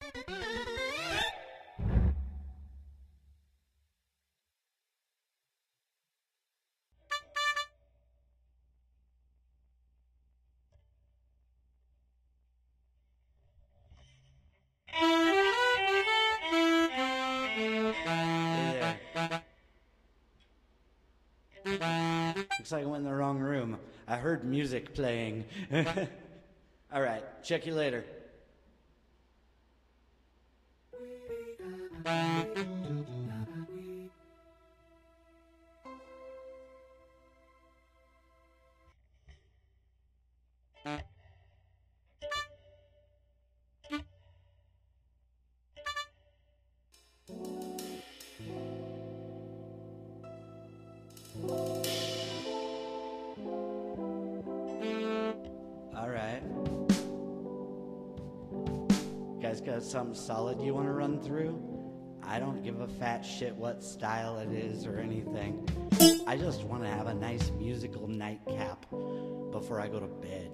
Looks like I went in the wrong room. I heard music playing. All right, check you later. All right. Guys got something solid you want to run through? I don't give a fat shit what style it is or anything. I just want to have a nice musical nightcap before I go to bed.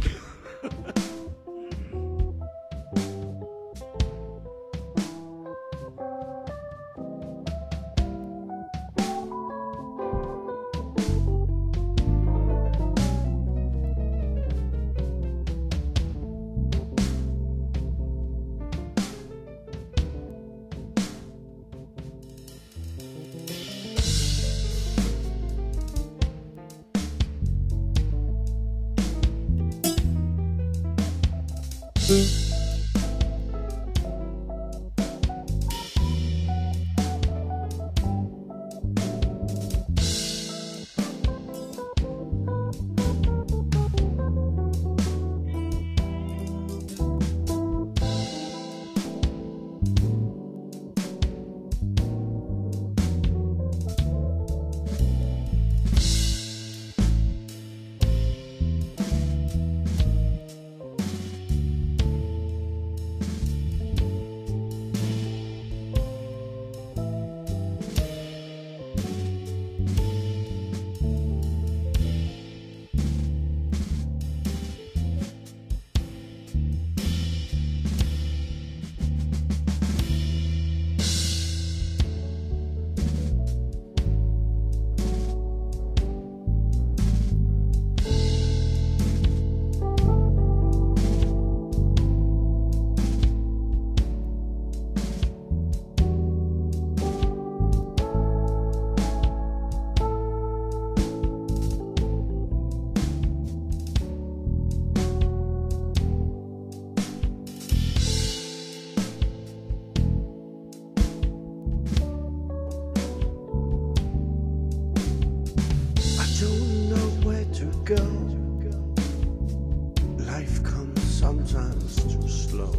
Life comes sometimes too slow,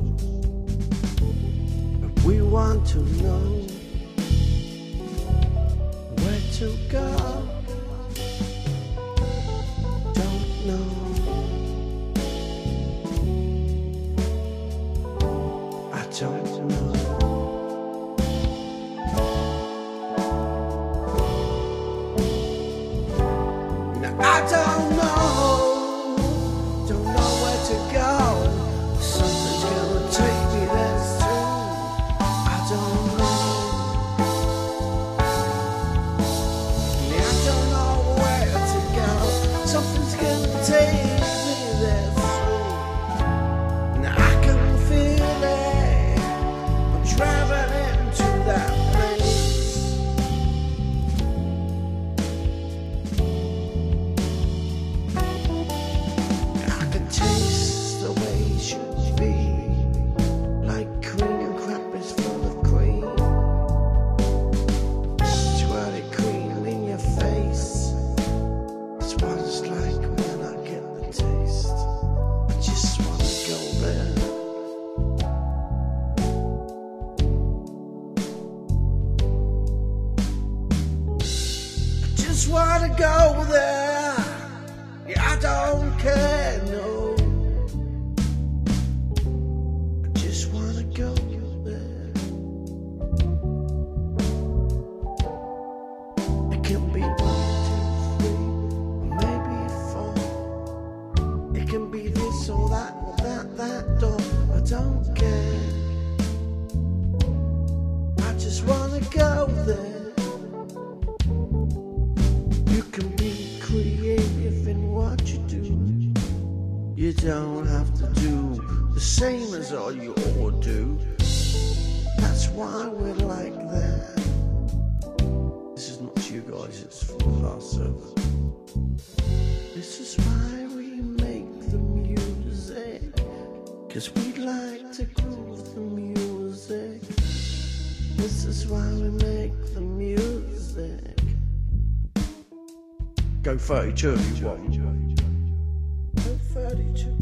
but we want to know where to go. Don't know. I don't know. Now I don't know where to go. Something's gonna take me there soon. I don't know. I don't know where to go. Something's gonna take me there soon. Now I can feel it. I'm traveling to that place. I can taste the way it should be, like cream and crap is full of cream. Swirly cream in your face. It's what it's like when I get the taste. I just wanna go there. I just wanna go there. Yeah, I don't care, no. I just wanna go there. It can be 1, 2, 3, or maybe 4. It can be this or that or that door. I don't care. go there. You can be creative in what you do. You don't have to do the same as all you all do. That's why we're like that. This is not you guys, it's from the last server. This is why we make the music, 'cause we like to groove the music. This is why we make the music. Go 32 if you want. Go 32.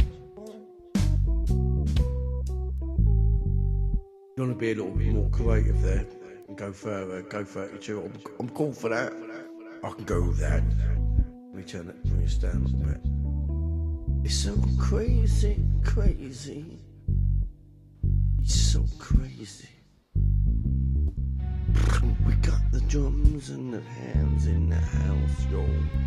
You want to be a little bit more creative there and go further, go 32. I'm cool for that. I can go with that. Let me turn it, bring this down a little bit. It's so crazy, crazy. It's so crazy. We got the drums and the hands in the house, yo.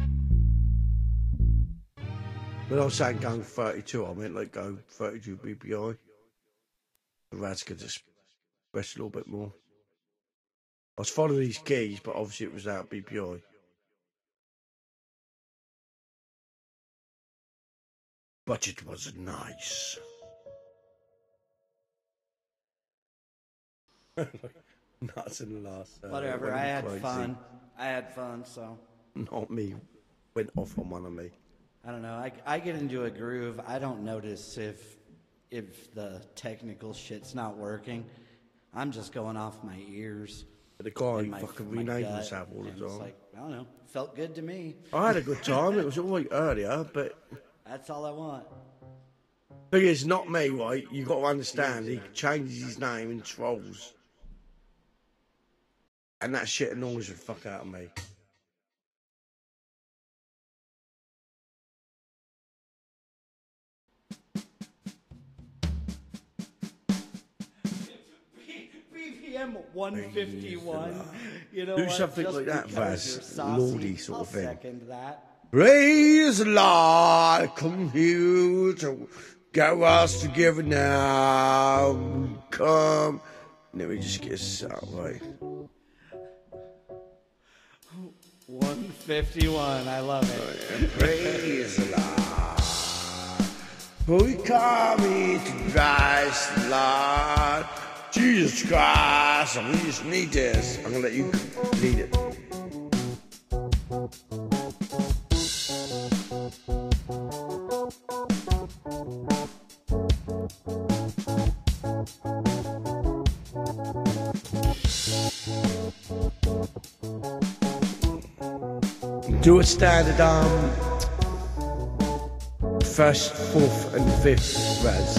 But I was saying going 32, I meant like go 32 BPI. The Raz could just express a little bit more. I was following these keys, but obviously it was out BPI. Budget was nice. Nuts in the last. Whatever, I had fun. I had fun, so. Not me. Went off on one of me. I don't know. I get into a groove. I don't notice if the technical shit's not working. I'm just going off my ears. But the guy fucking renamed himself all the It's time. like, I don't know. Felt good to me. I had a good time. It was all right earlier, but That's all I want. thing is, not me, right? You got to understand. He changes his name in trolls, and that shit annoys the fuck out of me. BPM 151. You know Do what? something Just like that, because Vaz. you're saucy, Lordy sort I'll of thing. second that. Praise the Lord, come here to get us together now. Come. Let me just get this out right. 151. I love it. Praise the Lord. We come here to Christ the Lord. Jesus Christ, and we just need this. I'm gonna let you lead it. Do a standard first, fourth, and fifth Raz.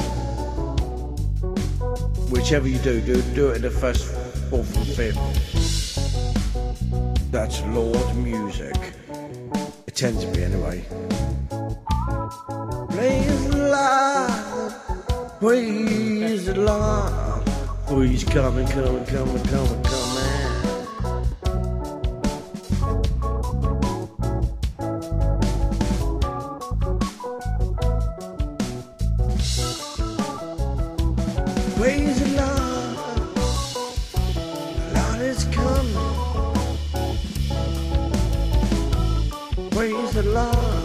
Whichever you do it in the first, fourth, and fifth. That's Lord music. It tends to be anyway. Praise the Lord, praise the Lord. Oh, he's coming, coming, coming, coming, coming. Praise the Lord, Lord is coming. Praise the Lord.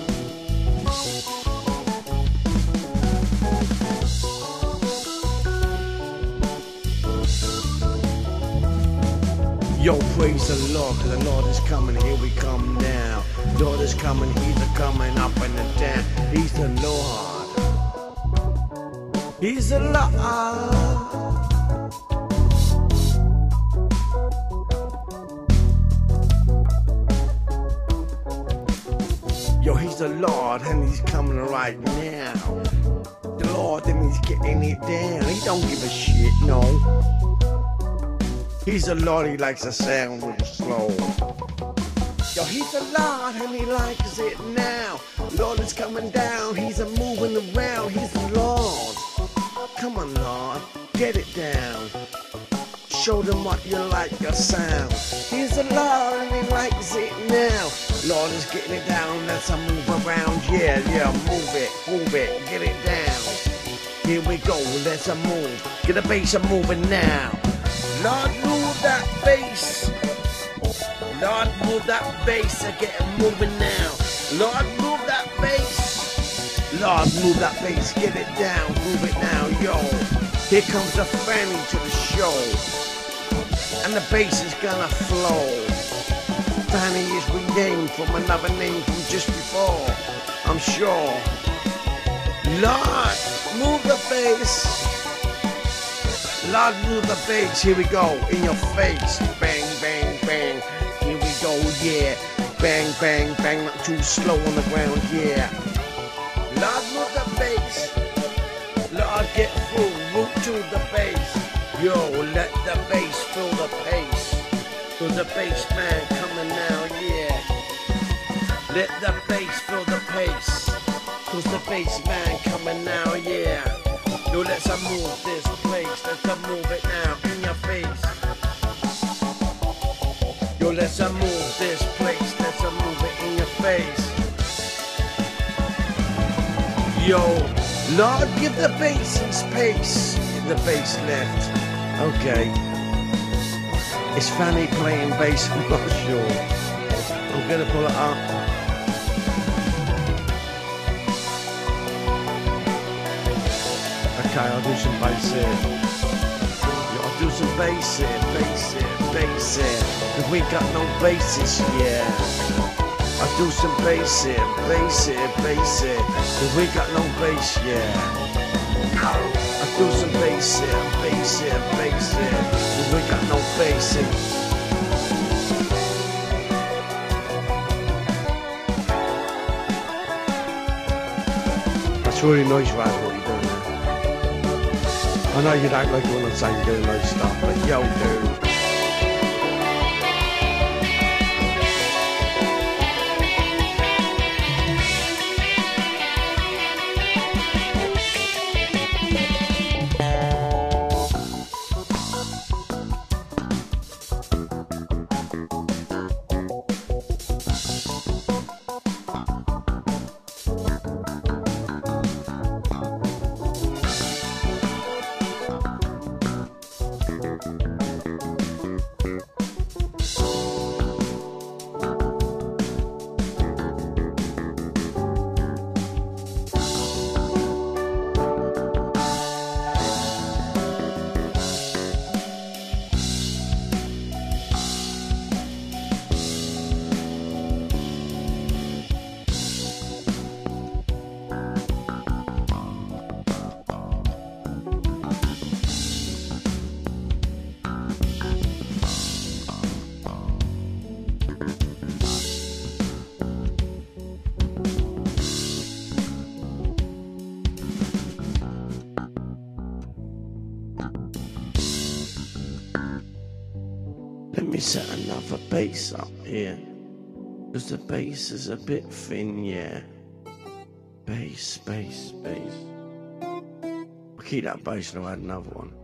Yo, praise the Lord, 'cause the Lord is coming, here we come now. Lord is coming, he's a coming up and the down. He's the Lord. He's the Lord. Yo, he's the Lord and he's coming right now. The Lord and he's getting it down. He don't give a shit, no. He's the Lord, he likes the sound real slow. Yo, he's the Lord and he likes it now. Lord is coming down, he's a moving around. He's the Lord. Come on, Lord, get it down. Show them what you like, your sound. He's the Lord and he likes it now. Lord is getting it down, let's move around. Yeah, move it, get it down. Here we go, let's move. Get the bass moving now. Lord, move that bass. Lord, move that bass. I get it moving now. Lord, move that bass. Lord, move that bass. Get it down. Move it now, yo. Here comes the Fanny to the show. And the bass is gonna flow. Fanny is renamed from another name from just before, I'm sure. Lord, move the bass. Lord, move the bass. Here we go, in your face. Bang, bang, bang. Here we go, yeah. Bang, bang, bang. Not too slow on the ground, yeah. Lord, move the bass. Lord, get through. Root to the bass. Yo, let the bass fill the pace. Feel the bass man coming now, yeah. Let the bass fill the pace. Cause the bass man coming now, yeah. Yo, let's move this place. Let's move it now in your face. Yo, let's move this place. Let's move it in your face. Yo, Lord, give the bass some space. The bass left. Okay. Is Fanny playing bass? I'm not sure. I'm gonna pull it up. Okay, I'll do some bass here. Yeah, I'll do some bass here, bass here, bass here. Cause we got no basses, yeah. I'll do some bass here, bass here, bass here. Cause we got no bass, yeah. I'll do some bass here, bass here, bass here. Cause we got no bass here. That's really nice, Raz, what you're doing there. I know you don't like it when I'm saying you're doing nice stuff, but yo, dude. Let me set another bass up here, cause the bass is a bit thin, yeah. Bass, bass, bass. I'll keep that bass and I'll add another one.